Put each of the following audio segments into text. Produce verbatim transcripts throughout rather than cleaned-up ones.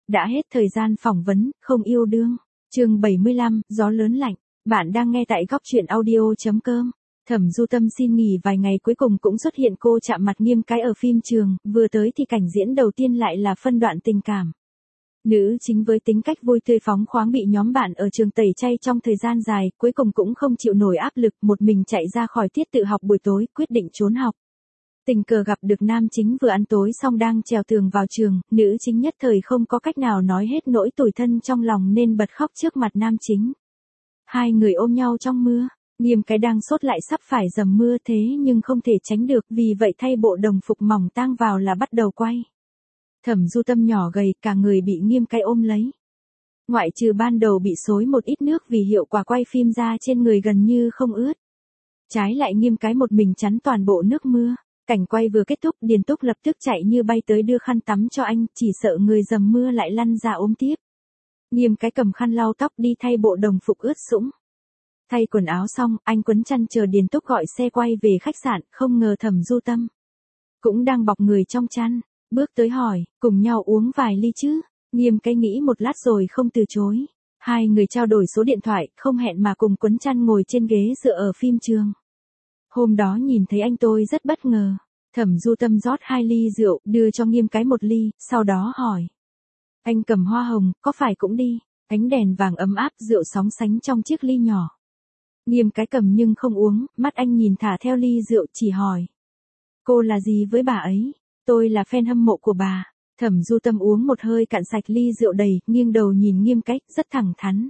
Đã hết thời gian phỏng vấn, không yêu đương. Chương bảy mươi lăm, gió lớn lạnh. Bạn đang nghe tại góc truyện audio chấm com. Thẩm Du Tâm xin nghỉ vài ngày cuối cùng cũng xuất hiện cô chạm mặt Nghiêm Cái ở phim trường, vừa tới thì cảnh diễn đầu tiên lại là phân đoạn tình cảm. Nữ chính với tính cách vui tươi phóng khoáng bị nhóm bạn ở trường tẩy chay trong thời gian dài, cuối cùng cũng không chịu nổi áp lực, một mình chạy ra khỏi tiết tự học buổi tối, quyết định trốn học. Tình cờ gặp được nam chính vừa ăn tối xong đang trèo tường vào trường, nữ chính nhất thời không có cách nào nói hết nỗi tủi thân trong lòng nên bật khóc trước mặt nam chính. Hai người ôm nhau trong mưa, Nghiêm Cái đang sốt lại sắp phải dầm mưa thế nhưng không thể tránh được, vì vậy thay bộ đồng phục mỏng tang vào là bắt đầu quay. Thẩm Du Tâm nhỏ gầy, cả người bị Nghiêm Cái ôm lấy. Ngoại trừ ban đầu bị xối một ít nước vì hiệu quả quay phim ra trên người gần như không ướt. Trái lại Nghiêm Cái một mình chắn toàn bộ nước mưa. Cảnh quay vừa kết thúc, Điền Túc lập tức chạy như bay tới đưa khăn tắm cho anh, chỉ sợ người dầm mưa lại lăn ra ôm tiếp. Nghiêm Cái cầm khăn lau tóc đi thay bộ đồng phục ướt sũng. Thay quần áo xong, anh quấn chăn chờ Điền Túc gọi xe quay về khách sạn, không ngờ Thẩm Du Tâm cũng đang bọc người trong chăn, bước tới hỏi, cùng nhau uống vài ly chứ? Nghiêm Cái nghĩ một lát rồi không từ chối. Hai người trao đổi số điện thoại, không hẹn mà cùng quấn chăn ngồi trên ghế dựa ở phim trường. Hôm đó nhìn thấy anh tôi rất bất ngờ. Thẩm Du Tâm rót hai ly rượu, đưa cho Nghiêm Cái một ly, sau đó hỏi. Anh cầm hoa hồng, có phải cũng đi? Ánh đèn vàng ấm áp, rượu sóng sánh trong chiếc ly nhỏ. Nghiêm Cái cầm nhưng không uống, mắt anh nhìn thả theo ly rượu, chỉ hỏi. Cô là gì với bà ấy? Tôi là fan hâm mộ của bà. Thẩm Du Tâm uống một hơi cạn sạch ly rượu đầy, nghiêng đầu nhìn Nghiêm Cái, rất thẳng thắn.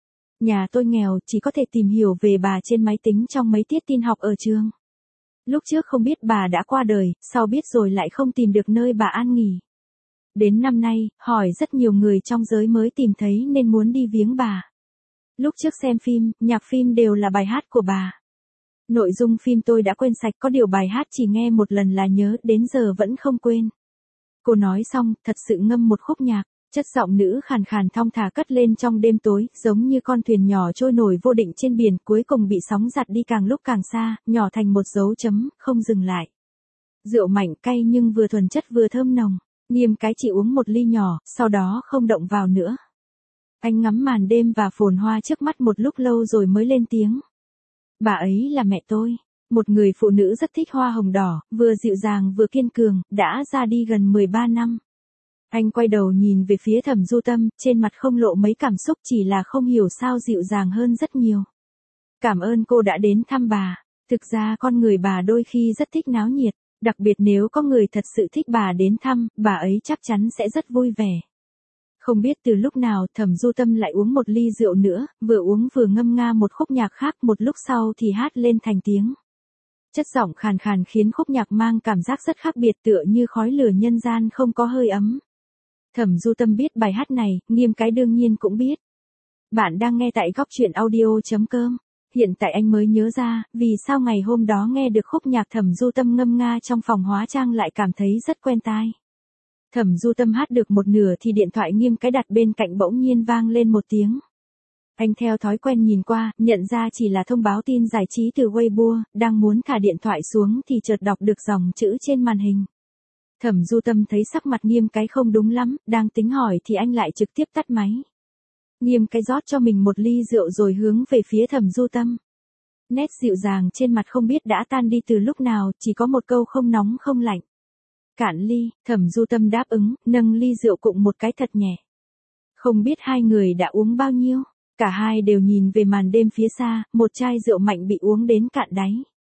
Nhà tôi nghèo, chỉ có thể tìm hiểu về bà trên máy tính trong mấy tiết tin học ở trường. Lúc trước không biết bà đã qua đời, sau biết rồi lại không tìm được nơi bà an nghỉ. Đến năm nay, hỏi rất nhiều người trong giới mới tìm thấy nên muốn đi viếng bà. Lúc trước xem phim, nhạc phim đều là bài hát của bà. Nội dung phim tôi đã quên sạch, có điều bài hát chỉ nghe một lần là nhớ, đến giờ vẫn không quên. Cô nói xong, thật sự ngâm một khúc nhạc. Chất giọng nữ khàn khàn thong thả cất lên trong đêm tối, giống như con thuyền nhỏ trôi nổi vô định trên biển, cuối cùng bị sóng giặt đi càng lúc càng xa, nhỏ thành một dấu chấm, không dừng lại. Rượu mạnh cay nhưng vừa thuần chất vừa thơm nồng. Nghiêm Cái chỉ uống một ly nhỏ, sau đó không động vào nữa. Anh ngắm màn đêm và phồn hoa trước mắt một lúc lâu rồi mới lên tiếng. Bà ấy là mẹ tôi. Một người phụ nữ rất thích hoa hồng đỏ, vừa dịu dàng vừa kiên cường, đã ra đi gần mười ba năm. Anh quay đầu nhìn về phía Thẩm Du Tâm, trên mặt không lộ mấy cảm xúc, chỉ là không hiểu sao dịu dàng hơn rất nhiều. Cảm ơn cô đã đến thăm bà. Thực ra con người bà đôi khi rất thích náo nhiệt, đặc biệt nếu có người thật sự thích bà đến thăm, bà ấy chắc chắn sẽ rất vui vẻ. Không biết từ lúc nào Thẩm Du Tâm lại uống một ly rượu nữa, vừa uống vừa ngâm nga một khúc nhạc khác, một lúc sau thì hát lên thành tiếng. Chất giọng khàn khàn khiến khúc nhạc mang cảm giác rất khác biệt, tựa như khói lửa nhân gian không có hơi ấm. Thẩm Du Tâm biết bài hát này, Nghiêm Cái đương nhiên cũng biết. Bạn đang nghe tại góc truyện audio chấm com. Hiện tại anh mới nhớ ra, vì sao ngày hôm đó nghe được khúc nhạc Thẩm Du Tâm ngâm nga trong phòng hóa trang lại cảm thấy rất quen tai. Thẩm Du Tâm hát được một nửa thì điện thoại Nghiêm Cái đặt bên cạnh bỗng nhiên vang lên một tiếng. Anh theo thói quen nhìn qua, nhận ra chỉ là thông báo tin giải trí từ Weibo, đang muốn thả điện thoại xuống thì chợt đọc được dòng chữ trên màn hình. Thẩm Du Tâm thấy sắc mặt Nghiêm Cái không đúng lắm, đang tính hỏi thì anh lại trực tiếp tắt máy. Nghiêm Cái rót cho mình một ly rượu rồi hướng về phía Thẩm Du Tâm. Nét dịu dàng trên mặt không biết đã tan đi từ lúc nào, chỉ có một câu không nóng không lạnh. Cạn ly, Thẩm Du Tâm đáp ứng, nâng ly rượu cụng một cái thật nhẹ. Không biết hai người đã uống bao nhiêu, cả hai đều nhìn về màn đêm phía xa, một chai rượu mạnh bị uống đến cạn đáy.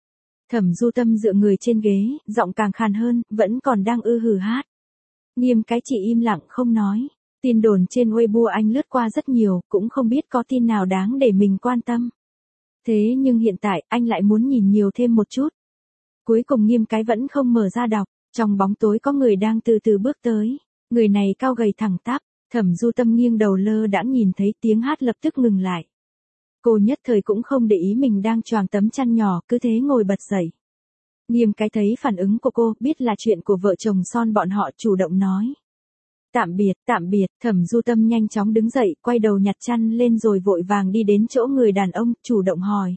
Thẩm Du Tâm dựa người trên ghế, giọng càng khàn hơn, vẫn còn đang ư hử hát. Nghiêm Cái chỉ im lặng không nói. Tin đồn trên Weibo anh lướt qua rất nhiều, cũng không biết có tin nào đáng để mình quan tâm. Thế nhưng hiện tại, anh lại muốn nhìn nhiều thêm một chút. Cuối cùng Nghiêm Cái vẫn không mở ra đọc, trong bóng tối có người đang từ từ bước tới. Người này cao gầy thẳng tắp, Thẩm Du Tâm nghiêng đầu lơ đãng nhìn thấy tiếng hát lập tức ngừng lại. Cô nhất thời cũng không để ý mình đang choàng tấm chăn nhỏ, cứ thế ngồi bật dậy. Nghiêm Cái thấy phản ứng của cô, biết là chuyện của vợ chồng son bọn họ, chủ động nói. Tạm biệt, tạm biệt, Thẩm Du Tâm nhanh chóng đứng dậy, quay đầu nhặt chăn lên rồi vội vàng đi đến chỗ người đàn ông, chủ động hỏi.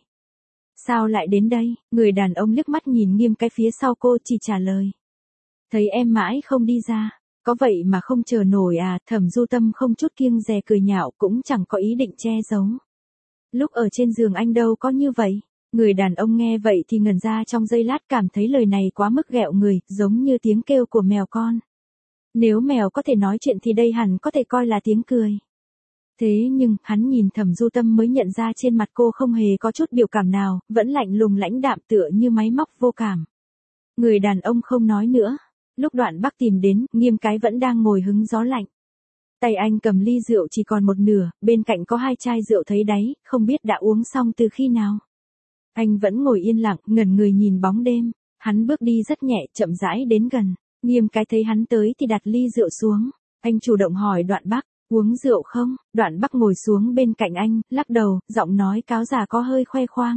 Sao lại đến đây? Người đàn ông liếc mắt nhìn Nghiêm Cái phía sau cô, chỉ trả lời. Thấy em mãi không đi ra. Có vậy mà không chờ nổi à, Thẩm Du Tâm không chút kiêng dè cười nhạo cũng chẳng có ý định che giấu. Lúc ở trên giường anh đâu có như vậy. Người đàn ông nghe vậy thì ngẩn ra trong giây lát, cảm thấy lời này quá mức ghẹo người, giống như tiếng kêu của mèo con. Nếu mèo có thể nói chuyện thì đây hẳn có thể coi là tiếng cười. Thế nhưng, hắn nhìn Thẩm Du Tâm mới nhận ra trên mặt cô không hề có chút biểu cảm nào, vẫn lạnh lùng lãnh đạm tựa như máy móc vô cảm. Người đàn ông không nói nữa. Lúc Đoạn Bắc tìm đến, Nghiêm Cái vẫn đang ngồi hứng gió lạnh. Tay anh cầm ly rượu chỉ còn một nửa, bên cạnh có hai chai rượu thấy đáy, không biết đã uống xong từ khi nào. Anh vẫn ngồi yên lặng, ngẩn người nhìn bóng đêm. Hắn bước đi rất nhẹ, chậm rãi đến gần. Nghiêm Cái thấy hắn tới thì đặt ly rượu xuống. Anh chủ động hỏi Đoạn Bắc, uống rượu không? Đoạn Bắc ngồi xuống bên cạnh anh, lắc đầu, giọng nói cáo già có hơi khoe khoang.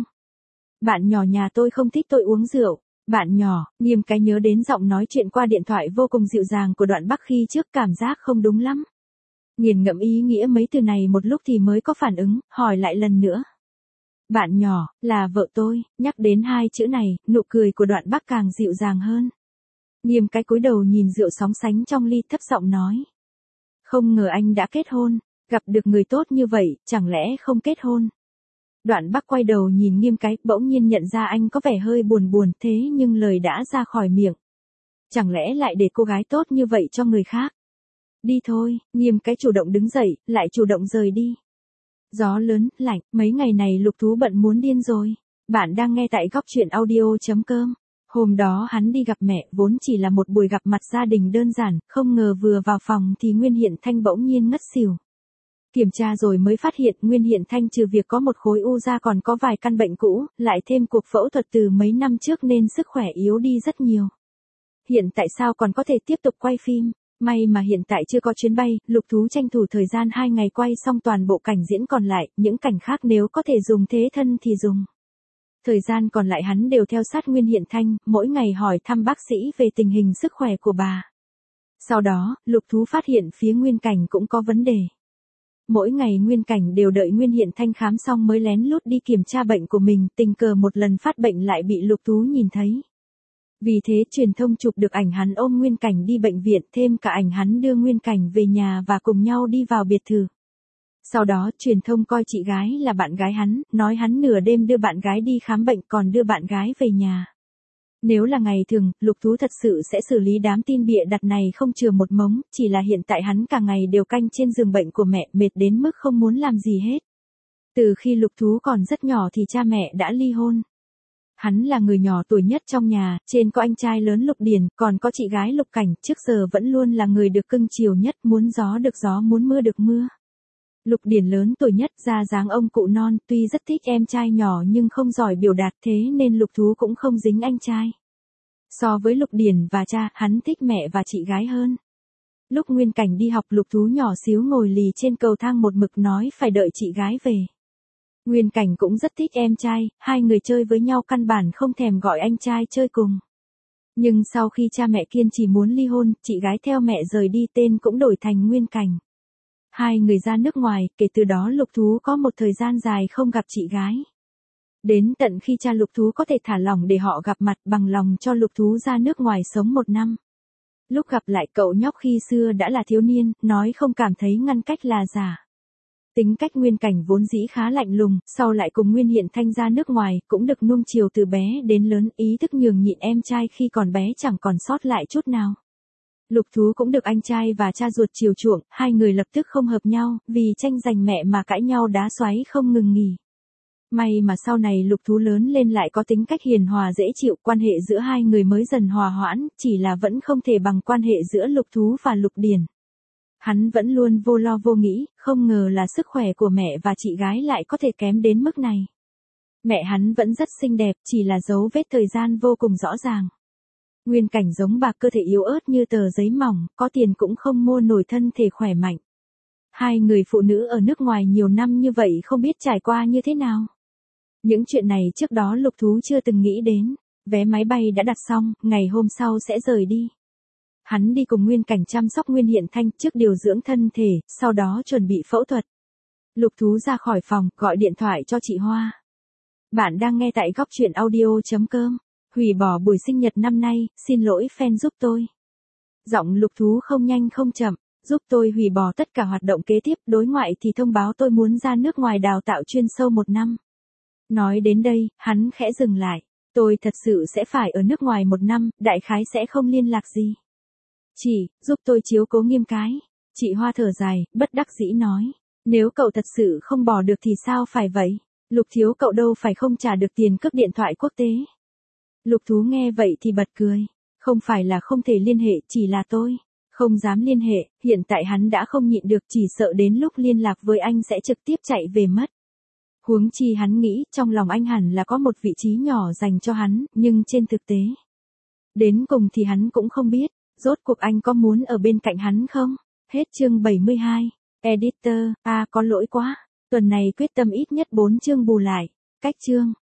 Bạn nhỏ nhà tôi không thích tôi uống rượu. Bạn nhỏ, Nghiêm Cái nhớ đến giọng nói chuyện qua điện thoại vô cùng dịu dàng của Đoạn Bắc khi trước, cảm giác không đúng lắm. Nghiền ngẫm ý nghĩa mấy từ này một lúc thì mới có phản ứng, hỏi lại lần nữa. Bạn nhỏ, là vợ tôi. Nhắc đến hai chữ này, nụ cười của Đoạn Bắc càng dịu dàng hơn. Nghiêm Cái cúi đầu nhìn rượu sóng sánh trong ly, thấp giọng nói. Không ngờ anh đã kết hôn, gặp được người tốt như vậy, chẳng lẽ không kết hôn? Đoạn Bắc quay đầu nhìn Nghiêm Cái, bỗng nhiên nhận ra anh có vẻ hơi buồn buồn, thế nhưng lời đã ra khỏi miệng. Chẳng lẽ lại để cô gái tốt như vậy cho người khác? Đi thôi, Nghiêm Cái chủ động đứng dậy, lại chủ động rời đi. Gió lớn, lạnh, mấy ngày này Lục Thú bận muốn điên rồi. Bạn đang nghe tại góc truyện audio chấm com. Hôm đó hắn đi gặp mẹ, vốn chỉ là một buổi gặp mặt gia đình đơn giản, không ngờ vừa vào phòng thì Nguyên Hiện Thanh bỗng nhiên ngất xỉu. Kiểm tra rồi mới phát hiện Nguyên Hiện Thanh trừ việc có một khối u da còn có vài căn bệnh cũ, lại thêm cuộc phẫu thuật từ mấy năm trước nên sức khỏe yếu đi rất nhiều. Hiện tại sao còn có thể tiếp tục quay phim? May mà hiện tại chưa có chuyến bay, Lục Thú tranh thủ thời gian hai ngày quay xong toàn bộ cảnh diễn còn lại, những cảnh khác nếu có thể dùng thế thân thì dùng. Thời gian còn lại hắn đều theo sát Nguyên Hiện Thanh, mỗi ngày hỏi thăm bác sĩ về tình hình sức khỏe của bà. Sau đó, Lục Thú phát hiện phía Nguyên Cảnh cũng có vấn đề. Mỗi ngày Nguyên Cảnh đều đợi Nguyên Hiện Thanh khám xong mới lén lút đi kiểm tra bệnh của mình, tình cờ một lần phát bệnh lại bị Lục Thú nhìn thấy. Vì thế truyền thông chụp được ảnh hắn ôm Nguyên Cảnh đi bệnh viện, thêm cả ảnh hắn đưa Nguyên Cảnh về nhà và cùng nhau đi vào biệt thự. Sau đó, truyền thông coi chị gái là bạn gái hắn, nói hắn nửa đêm đưa bạn gái đi khám bệnh còn đưa bạn gái về nhà. Nếu là ngày thường, Lục Thú thật sự sẽ xử lý đám tin bịa đặt này không chừa một mống, chỉ là hiện tại hắn cả ngày đều canh trên giường bệnh của mẹ, mệt đến mức không muốn làm gì hết. Từ khi Lục Thú còn rất nhỏ thì cha mẹ đã ly hôn. Hắn là người nhỏ tuổi nhất trong nhà, trên có anh trai lớn Lục Điền, còn có chị gái Lục Cảnh, trước giờ vẫn luôn là người được cưng chiều nhất, muốn gió được gió muốn mưa được mưa. Lục Điền lớn tuổi nhất, ra dáng ông cụ non, tuy rất thích em trai nhỏ nhưng không giỏi biểu đạt, thế nên Lục Thú cũng không dính anh trai. So với Lục Điền và cha, hắn thích mẹ và chị gái hơn. Lúc Nguyên Cảnh đi học, Lục Thú nhỏ xíu ngồi lì trên cầu thang một mực nói phải đợi chị gái về. Nguyên Cảnh cũng rất thích em trai, hai người chơi với nhau căn bản không thèm gọi anh trai chơi cùng. Nhưng sau khi cha mẹ kiên trì muốn ly hôn, chị gái theo mẹ rời đi, tên cũng đổi thành Nguyên Cảnh. Hai người ra nước ngoài, kể từ đó Lục Thú có một thời gian dài không gặp chị gái. Đến tận khi cha Lục Thú có thể thả lỏng để họ gặp mặt, bằng lòng cho Lục Thú ra nước ngoài sống một năm. Lúc gặp lại cậu nhóc khi xưa đã là thiếu niên, nói không cảm thấy ngăn cách là giả. Tính cách Nguyên Cảnh vốn dĩ khá lạnh lùng, sau lại cùng Nguyên Hiện Thanh ra nước ngoài, cũng được nuông chiều từ bé đến lớn, ý thức nhường nhịn em trai khi còn bé chẳng còn sót lại chút nào. Lục Thú cũng được anh trai và cha ruột chiều chuộng, hai người lập tức không hợp nhau, vì tranh giành mẹ mà cãi nhau đá xoáy không ngừng nghỉ. May mà sau này Lục Thú lớn lên lại có tính cách hiền hòa dễ chịu, quan hệ giữa hai người mới dần hòa hoãn, chỉ là vẫn không thể bằng quan hệ giữa Lục Thú và Lục Điền. Hắn vẫn luôn vô lo vô nghĩ, không ngờ là sức khỏe của mẹ và chị gái lại có thể kém đến mức này. Mẹ hắn vẫn rất xinh đẹp, chỉ là dấu vết thời gian vô cùng rõ ràng. Nguyên Cảnh giống bà, cơ thể yếu ớt như tờ giấy mỏng, có tiền cũng không mua nổi thân thể khỏe mạnh. Hai người phụ nữ ở nước ngoài nhiều năm như vậy không biết trải qua như thế nào. Những chuyện này trước đó Lục Thú chưa từng nghĩ đến. Vé máy bay đã đặt xong, ngày hôm sau sẽ rời đi. Hắn đi cùng Nguyên Cảnh chăm sóc Nguyên Hiện Thanh trước điều dưỡng thân thể, sau đó chuẩn bị phẫu thuật. Lục Thú ra khỏi phòng, gọi điện thoại cho chị Hoa. Bạn đang nghe tại góc truyện audio chấm com. Hủy bỏ buổi sinh nhật năm nay, xin lỗi fan giúp tôi. Giọng Lục Thú không nhanh không chậm, giúp tôi hủy bỏ tất cả hoạt động kế tiếp, đối ngoại thì thông báo tôi muốn ra nước ngoài đào tạo chuyên sâu một năm. Nói đến đây, hắn khẽ dừng lại. Tôi thật sự sẽ phải ở nước ngoài một năm, đại khái sẽ không liên lạc gì. Chỉ, giúp tôi chiếu cố Nghiêm cái. Chị Hoa thở dài, bất đắc dĩ nói. Nếu cậu thật sự không bỏ được thì sao phải vậy? Lục thiếu cậu đâu phải không trả được tiền cước điện thoại quốc tế. Lục Thú nghe vậy thì bật cười. Không phải là không thể liên hệ, chỉ là tôi không dám liên hệ, hiện tại hắn đã không nhịn được, chỉ sợ đến lúc liên lạc với anh sẽ trực tiếp chạy về mất. Huống chi hắn nghĩ trong lòng anh hẳn là có một vị trí nhỏ dành cho hắn, nhưng trên thực tế. Đến cùng thì hắn cũng không biết, rốt cuộc anh có muốn ở bên cạnh hắn không? Hết chương bảy mươi hai. Editor, à có lỗi quá, tuần này quyết tâm ít nhất bốn chương bù lại. Cách chương.